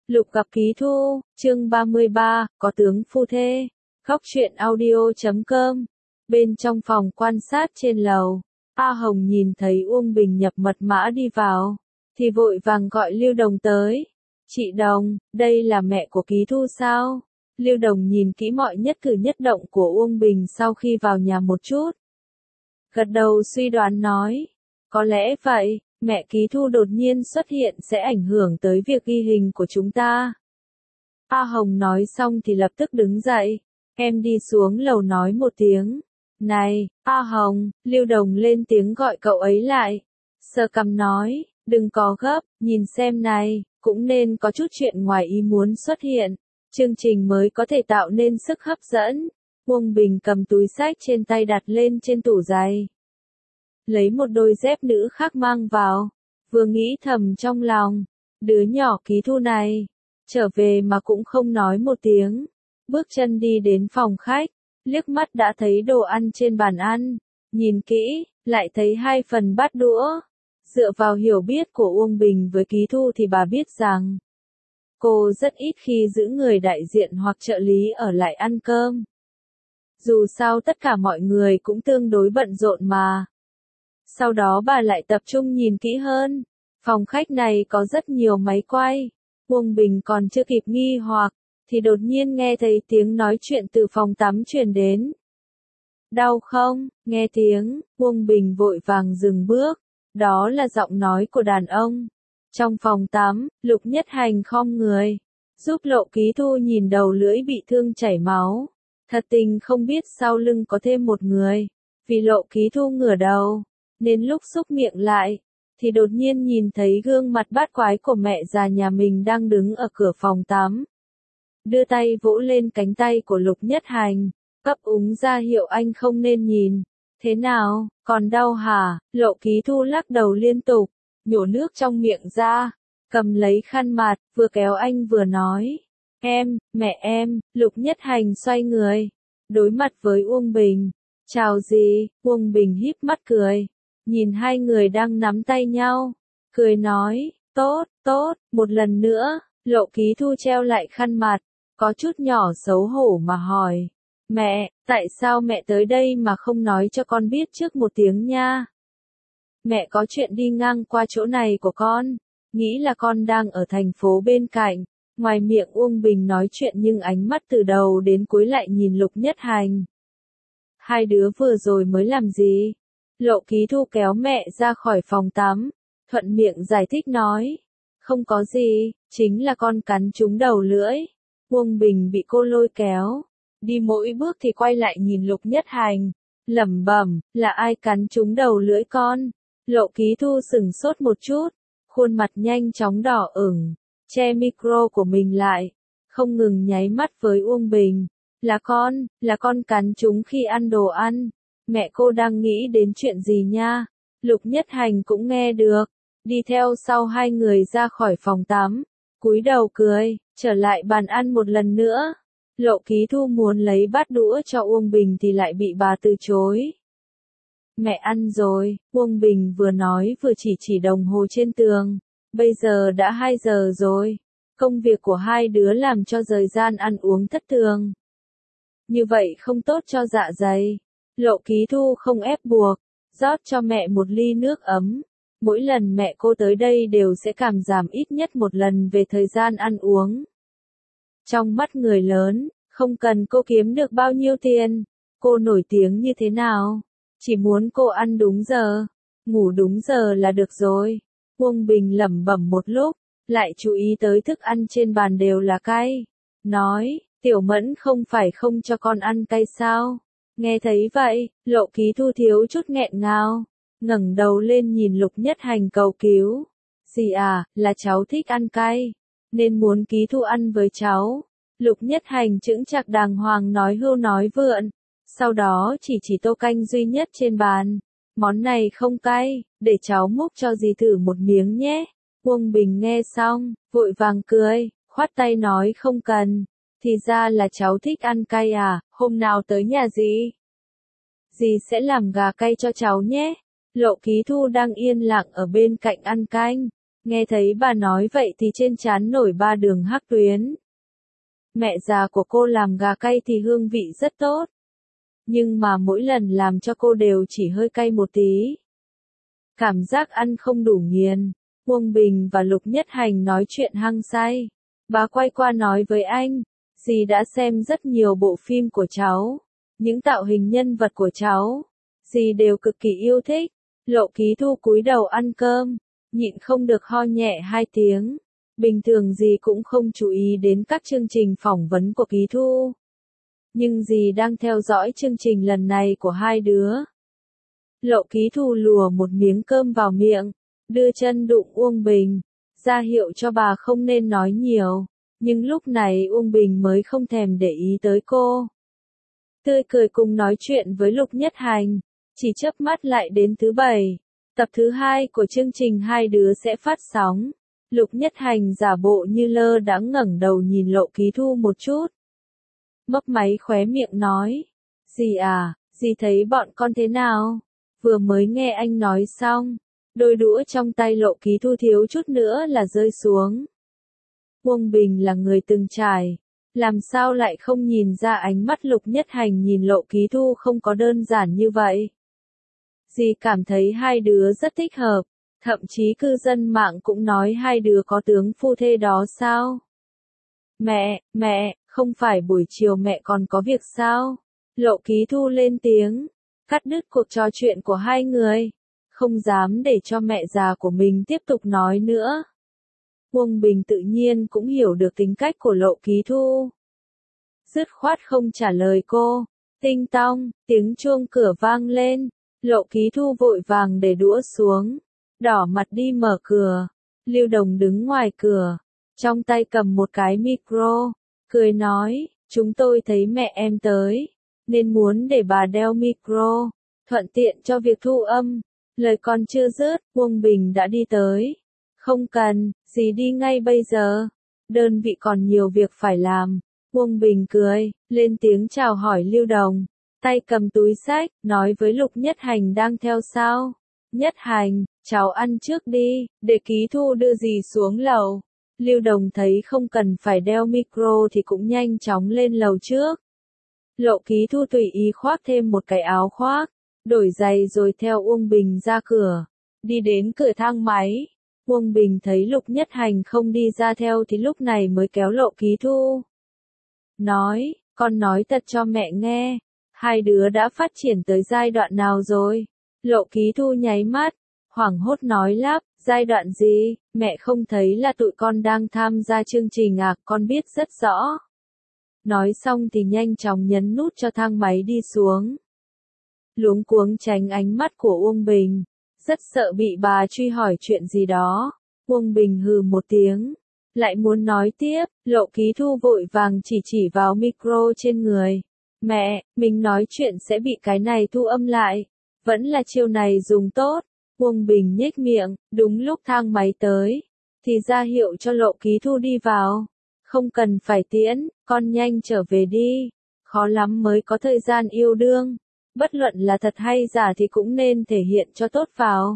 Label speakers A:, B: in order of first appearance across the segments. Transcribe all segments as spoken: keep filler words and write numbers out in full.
A: Lục gặp Ký Thu, chương ba mươi ba, có tướng phu thê. Khóc chuyện audio chấm com. Bên trong phòng quan sát trên lầu, A Hồng nhìn thấy Uông Bình nhập mật mã đi vào, thì vội vàng gọi Lưu Đồng tới. Chị Đồng, đây là mẹ của Ký Thu sao? Lưu Đồng nhìn kỹ mọi nhất cử nhất động của Uông Bình sau khi vào nhà một chút. Gật đầu suy đoán nói, có lẽ vậy. Mẹ Ký Thu đột nhiên xuất hiện sẽ ảnh hưởng tới việc ghi hình của chúng ta. A Hồng nói xong thì lập tức đứng dậy. Em đi xuống lầu nói một tiếng. Này, A Hồng, Lưu Đồng lên tiếng gọi cậu ấy lại. Sơ cằm nói, đừng có gấp, nhìn xem này, cũng nên có chút chuyện ngoài ý muốn xuất hiện. Chương trình mới có thể tạo nên sức hấp dẫn. Uông Bình cầm túi xách trên tay đặt lên trên tủ giày. Lấy một đôi dép nữ khác mang vào, vừa nghĩ thầm trong lòng, đứa nhỏ Ký Thu này, trở về mà cũng không nói một tiếng, bước chân đi đến phòng khách, liếc mắt đã thấy đồ ăn trên bàn ăn, nhìn kỹ, lại thấy hai phần bát đũa. Dựa vào hiểu biết của Uông Bình với Ký Thu thì bà biết rằng, cô rất ít khi giữ người đại diện hoặc trợ lý ở lại ăn cơm. Dù sao tất cả mọi người cũng tương đối bận rộn mà. Sau đó bà lại tập trung nhìn kỹ hơn. Phòng khách này có rất nhiều máy quay. Uông Bình còn chưa kịp nghi hoặc, thì đột nhiên nghe thấy tiếng nói chuyện từ phòng tắm truyền đến. Đau không? Nghe tiếng, Uông Bình vội vàng dừng bước. Đó là giọng nói của đàn ông. Trong phòng tắm, Lục Nhất Hành khom người, giúp Lộ Ký Thu nhìn đầu lưỡi bị thương chảy máu. Thật tình không biết sau lưng có thêm một người. Vì Lộ Ký Thu ngửa đầu, nên lúc xúc miệng lại, thì đột nhiên nhìn thấy gương mặt bát quái của mẹ già nhà mình đang đứng ở cửa phòng tắm. Đưa tay vỗ lên cánh tay của Lục Nhất Hành, cấp úng ra hiệu anh không nên nhìn. Thế nào, còn đau hả? Lộ Ký Thu lắc đầu liên tục, nhổ nước trong miệng ra, cầm lấy khăn mặt, vừa kéo anh vừa nói. Em, mẹ em. Lục Nhất Hành xoay người, đối mặt với Uông Bình. Chào gì? Uông Bình híp mắt cười. Nhìn hai người đang nắm tay nhau, cười nói, tốt, tốt, một lần nữa. Lộ Ký Thu treo lại khăn mặt, có chút nhỏ xấu hổ mà hỏi, mẹ, tại sao mẹ tới đây mà không nói cho con biết trước một tiếng nha? Mẹ có chuyện đi ngang qua chỗ này của con, nghĩ là con đang ở thành phố bên cạnh. Ngoài miệng Uông Bình nói chuyện nhưng ánh mắt từ đầu đến cuối lại nhìn Lục Nhất Hành. Hai đứa vừa rồi mới làm gì? Lộ Ký Thu kéo mẹ ra khỏi phòng tắm, thuận miệng giải thích nói. Không có gì, chính là con cắn trúng đầu lưỡi. Uông Bình bị cô lôi kéo, đi mỗi bước thì quay lại nhìn Lục Nhất Hành, lẩm bẩm, là ai cắn trúng đầu lưỡi con? Lộ Ký Thu sửng sốt một chút, khuôn mặt nhanh chóng đỏ ửng, che micro của mình lại, không ngừng nháy mắt với Uông Bình. Là con, là con cắn trúng khi ăn đồ ăn. Mẹ cô đang nghĩ đến chuyện gì nha? Lục Nhất Hành cũng nghe được, đi theo sau hai người ra khỏi phòng tắm, cúi đầu cười, trở lại bàn ăn một lần nữa. Lộ Ký Thu muốn lấy bát đũa cho Uông Bình thì lại bị bà từ chối. Mẹ ăn rồi. Uông Bình vừa nói vừa chỉ chỉ đồng hồ trên tường. Bây giờ đã hai giờ rồi. Công việc của hai đứa làm cho thời gian ăn uống thất thường. Như vậy không tốt cho dạ dày. Lộ Ký Thu không ép buộc, rót cho mẹ một ly nước ấm. Mỗi lần mẹ cô tới đây đều sẽ cảm giảm ít nhất một lần về thời gian ăn uống. Trong mắt người lớn, không cần cô kiếm được bao nhiêu tiền, cô nổi tiếng như thế nào, chỉ muốn cô ăn đúng giờ, ngủ đúng giờ là được rồi. Uông Bình lẩm bẩm một lúc, lại chú ý tới thức ăn trên bàn đều là cay. Nói, Tiểu Mẫn không phải không cho con ăn cay sao? Nghe thấy vậy, Lộ Ký Thu thiếu chút nghẹn ngào, ngẩng đầu lên nhìn Lục Nhất Hành cầu cứu. Dì à, là cháu thích ăn cay, nên muốn Ký Thu ăn với cháu. Lục Nhất Hành chững chạc đàng hoàng nói hưu nói vượn, sau đó chỉ chỉ tô canh duy nhất trên bàn. Món này không cay, để cháu múc cho dì thử một miếng nhé. Uông Bình nghe xong, vội vàng cười, khoát tay nói không cần. Thì ra là cháu thích ăn cay à, hôm nào tới nhà dì, dì sẽ làm gà cay cho cháu nhé. Lộ Ký Thu đang yên lặng ở bên cạnh ăn canh, Nghe thấy bà nói vậy thì trên trán nổi ba đường hắc tuyến. Mẹ già của cô làm gà cay thì hương vị rất tốt. Nhưng mà mỗi lần làm cho cô đều chỉ hơi cay một tí. Cảm giác ăn không đủ nghiền. Uông Bình và Lục Nhất Hành nói chuyện hăng say. Bà quay qua nói với anh, dì đã xem rất nhiều bộ phim của cháu. Những tạo hình nhân vật của cháu, dì đều cực kỳ yêu thích. Lộ Ký Thu cúi đầu ăn cơm, nhịn không được ho nhẹ hai tiếng. Bình thường dì cũng không chú ý đến các chương trình phỏng vấn của Ký Thu. Nhưng dì đang theo dõi chương trình lần này của hai đứa. Lộ Ký Thu lùa một miếng cơm vào miệng, đưa chân đụng Uông Bình, ra hiệu cho bà không nên nói nhiều. Nhưng lúc này Uông Bình mới không thèm để ý tới cô. Tươi cười cùng nói chuyện với Lục Nhất Hành, chỉ chớp mắt lại đến thứ bảy. Tập thứ hai của chương trình hai đứa sẽ phát sóng. Lục Nhất Hành giả bộ như lơ đãng ngẩng đầu nhìn Lộ Ký Thu một chút. Mấp máy khóe miệng nói, dì à, dì thấy bọn con thế nào? Vừa mới nghe anh nói xong, đôi đũa trong tay Lộ Ký Thu thiếu chút nữa là rơi xuống. Uông Bình là người từng trải, làm sao lại không nhìn ra ánh mắt Lục Nhất Hành nhìn Lộ Ký Thu không có đơn giản như vậy. Dì cảm thấy hai đứa rất thích hợp, thậm chí cư dân mạng cũng nói hai đứa có tướng phu thê đó sao? Mẹ, mẹ, không phải buổi chiều mẹ còn có việc sao? Lộ Ký Thu lên tiếng, cắt đứt cuộc trò chuyện của hai người, không dám để cho mẹ già của mình tiếp tục nói nữa. Uông Bình tự nhiên cũng hiểu được tính cách của Lộ Ký Thu. Dứt khoát không trả lời cô. Tinh tong, tiếng chuông cửa vang lên. Lộ Ký Thu vội vàng để đũa xuống, đỏ mặt đi mở cửa. Lưu Đồng đứng ngoài cửa, trong tay cầm một cái micro, cười nói, chúng tôi thấy mẹ em tới, nên muốn để bà đeo micro, thuận tiện cho việc thu âm. Lời còn chưa dứt, Uông Bình đã đi tới. Không cần, dì đi ngay bây giờ. Đơn vị còn nhiều việc phải làm. Uông Bình cười, lên tiếng chào hỏi Lưu Đồng. Tay cầm túi xách, nói với Lục Nhất Hành đang theo sau. Nhất Hành, cháu ăn trước đi, để Ký Thu đưa dì xuống lầu. Lưu Đồng thấy không cần phải đeo micro thì cũng nhanh chóng lên lầu trước. Lộ Ký Thu tùy ý khoác thêm một cái áo khoác, đổi giày rồi theo Uông Bình ra cửa. Đi đến cửa thang máy. Uông Bình thấy Lục Nhất Hành không đi ra theo thì lúc này mới kéo Lộ Ký Thu. Nói, con nói thật cho mẹ nghe, hai đứa đã phát triển tới giai đoạn nào rồi? Lộ Ký Thu nháy mắt, hoảng hốt nói lắp, giai đoạn gì, mẹ không thấy là tụi con đang tham gia chương trình à, con biết rất rõ. Nói xong thì nhanh chóng nhấn nút cho thang máy đi xuống. Luống cuống tránh ánh mắt của Uông Bình, rất sợ bị bà truy hỏi chuyện gì đó. Uông Bình hừ một tiếng, lại muốn nói tiếp. Lộ Ký Thu vội vàng chỉ chỉ vào micro trên người. Mẹ, mình nói chuyện sẽ bị cái này thu âm lại. Vẫn là chiêu này dùng tốt. Uông Bình nhếch miệng, đúng lúc thang máy tới, thì ra hiệu cho Lộ Ký Thu đi vào. Không cần phải tiễn, con nhanh trở về đi. Khó lắm mới có thời gian yêu đương. Bất luận là thật hay giả thì cũng nên thể hiện cho tốt vào.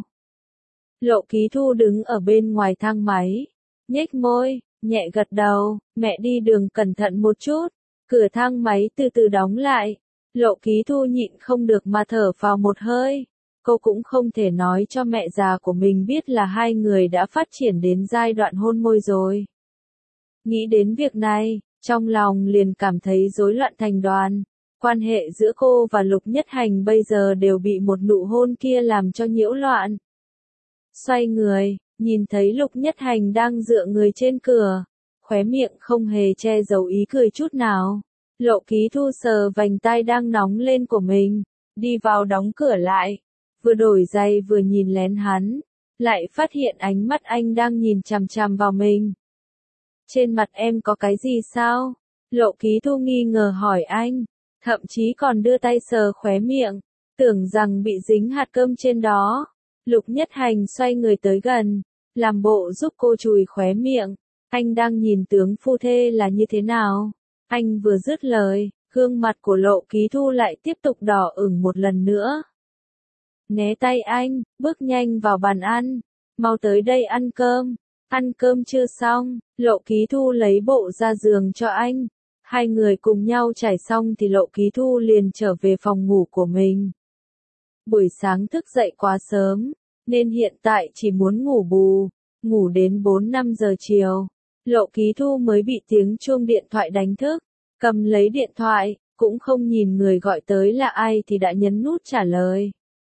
A: Lộ Ký Thu đứng ở bên ngoài thang máy, nhếch môi, nhẹ gật đầu, mẹ đi đường cẩn thận một chút. Cửa thang máy từ từ đóng lại. Lộ Ký Thu nhịn không được mà thở vào một hơi. Cô cũng không thể nói cho mẹ già của mình biết là hai người đã phát triển đến giai đoạn hôn môi rồi. Nghĩ đến việc này, trong lòng liền cảm thấy rối loạn thành đoàn. Quan hệ giữa cô và Lục Nhất Hành bây giờ đều bị một nụ hôn kia làm cho nhiễu loạn. Xoay người, nhìn thấy Lục Nhất Hành đang dựa người trên cửa, khóe miệng không hề che giấu ý cười chút nào. Lộ Ký Thu sờ vành tai đang nóng lên của mình, đi vào đóng cửa lại, vừa đổi giày vừa nhìn lén hắn, lại phát hiện ánh mắt anh đang nhìn chằm chằm vào mình. Trên mặt em có cái gì sao? Lộ Ký Thu nghi ngờ hỏi anh, thậm chí còn đưa tay sờ khóe miệng, tưởng rằng bị dính hạt cơm trên đó. Lục Nhất Hành xoay người tới gần, làm bộ giúp cô chùi khóe miệng. Anh đang nhìn tướng phu thê là như thế nào? Anh vừa dứt lời, gương mặt của Lộ Ký Thu lại tiếp tục đỏ ửng một lần nữa. Né tay anh, bước nhanh vào bàn ăn, mau tới đây ăn cơm. Ăn cơm chưa xong, Lộ Ký Thu lấy bộ ra giường cho anh. Hai người cùng nhau trải xong thì Lộ Ký Thu liền trở về phòng ngủ của mình. Buổi sáng thức dậy quá sớm, nên hiện tại chỉ muốn ngủ bù, ngủ đến bốn năm giờ chiều. Lộ Ký Thu mới bị tiếng chuông điện thoại đánh thức, cầm lấy điện thoại, cũng không nhìn người gọi tới là ai thì đã nhấn nút trả lời.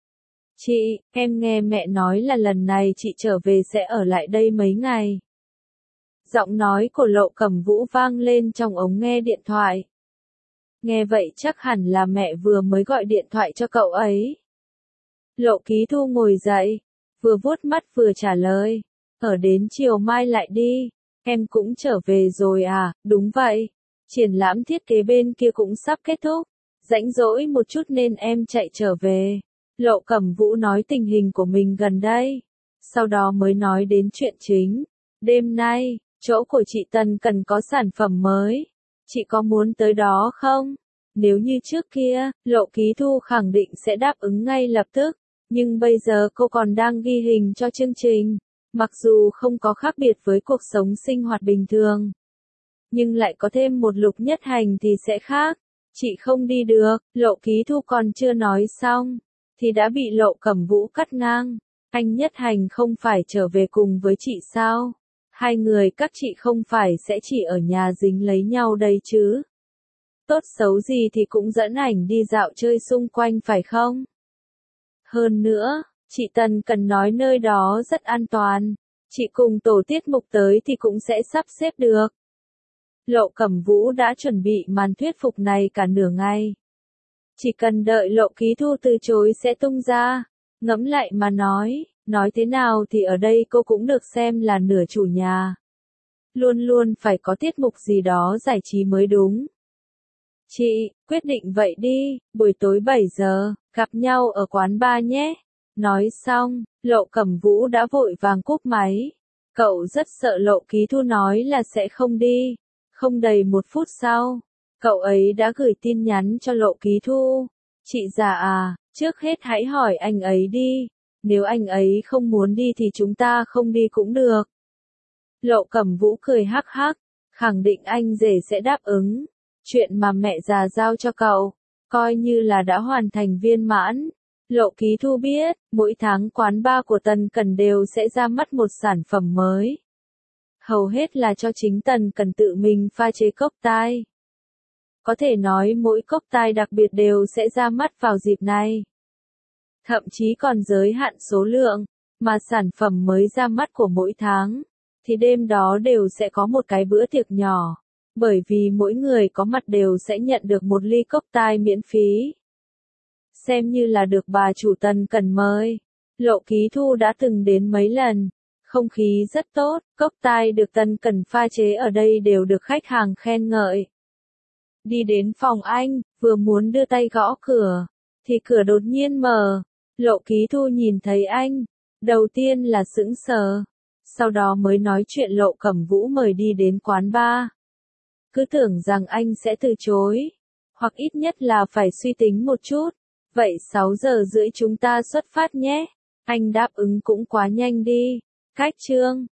A: Chị, em nghe mẹ nói là lần này chị trở về sẽ ở lại đây mấy ngày. Giọng nói của Lộ Cẩm Vũ vang lên trong ống nghe điện thoại. Nghe vậy chắc hẳn là mẹ vừa mới gọi điện thoại cho cậu ấy. Lộ Ký Thu ngồi dậy, vừa vuốt mắt vừa trả lời. Ở đến chiều mai lại đi, em cũng trở về rồi à, đúng vậy. Triển lãm thiết kế bên kia cũng sắp kết thúc, rảnh rỗi một chút nên em chạy trở về. Lộ Cẩm Vũ nói tình hình của mình gần đây, sau đó mới nói đến chuyện chính. Đêm nay, chỗ của chị Tần cần có sản phẩm mới, chị có muốn tới đó không? Nếu như trước kia, Lộ Ký Thu khẳng định sẽ đáp ứng ngay lập tức, nhưng bây giờ cô còn đang ghi hình cho chương trình, mặc dù không có khác biệt với cuộc sống sinh hoạt bình thường, nhưng lại có thêm một Lục Nhất Hành thì sẽ khác. Chị không đi được, Lộ Ký Thu còn chưa nói xong, thì đã bị Lộ Cẩm Vũ cắt ngang. Anh Nhất Hành không phải trở về cùng với chị sao? Hai người các chị không phải sẽ chỉ ở nhà dính lấy nhau đây chứ? Tốt xấu gì thì cũng dẫn ảnh đi dạo chơi xung quanh phải không? Hơn nữa, chị Tần cần nói nơi đó rất an toàn. Chị cùng tổ tiết mục tới thì cũng sẽ sắp xếp được. Lộ Cẩm Vũ đã chuẩn bị màn thuyết phục này cả nửa ngày. Chỉ cần đợi Lộ Ký Thu từ chối sẽ tung ra. Ngẫm lại mà nói, nói thế nào thì ở đây cô cũng được xem là nửa chủ nhà. Luôn luôn phải có tiết mục gì đó giải trí mới đúng. Chị, quyết định vậy đi, buổi tối bảy giờ, gặp nhau ở quán bar nhé. Nói xong, Lộ Cẩm Vũ đã vội vàng cúp máy. Cậu rất sợ Lộ Ký Thu nói là sẽ không đi. Không đầy một phút sau, cậu ấy đã gửi tin nhắn cho Lộ Ký Thu. Chị già à, trước hết hãy hỏi anh ấy đi. Nếu anh ấy không muốn đi thì chúng ta không đi cũng được. Lộ Cẩm Vũ cười hắc hắc, khẳng định anh rể sẽ đáp ứng. Chuyện mà mẹ già giao cho cậu, coi như là đã hoàn thành viên mãn. Lộ Ký Thu biết, mỗi tháng quán bar của Tần Cẩn đều sẽ ra mắt một sản phẩm mới. Hầu hết là cho chính Tần Cẩn tự mình pha chế cốc tai. Có thể nói mỗi cốc tai đặc biệt đều sẽ ra mắt vào dịp này. Thậm chí còn giới hạn số lượng, mà sản phẩm mới ra mắt của mỗi tháng, thì đêm đó đều sẽ có một cái bữa tiệc nhỏ. Bởi vì mỗi người có mặt đều sẽ nhận được một ly cốc tai miễn phí. Xem như là được bà chủ Tần Cẩn mời. Lộ Ký Thu đã từng đến mấy lần. Không khí rất tốt, cốc tai được Tần Cẩn pha chế ở đây đều được khách hàng khen ngợi. Đi đến phòng anh, vừa muốn đưa tay gõ cửa, thì cửa đột nhiên mở. Lộ Ký Thu nhìn thấy anh, đầu tiên là sững sờ, sau đó mới nói chuyện Lộ Cẩm Vũ mời đi đến quán bar. Cứ tưởng rằng anh sẽ từ chối, hoặc ít nhất là phải suy tính một chút. Vậy sáu giờ rưỡi chúng ta xuất phát nhé. Anh đáp ứng cũng quá nhanh đi. Cách chương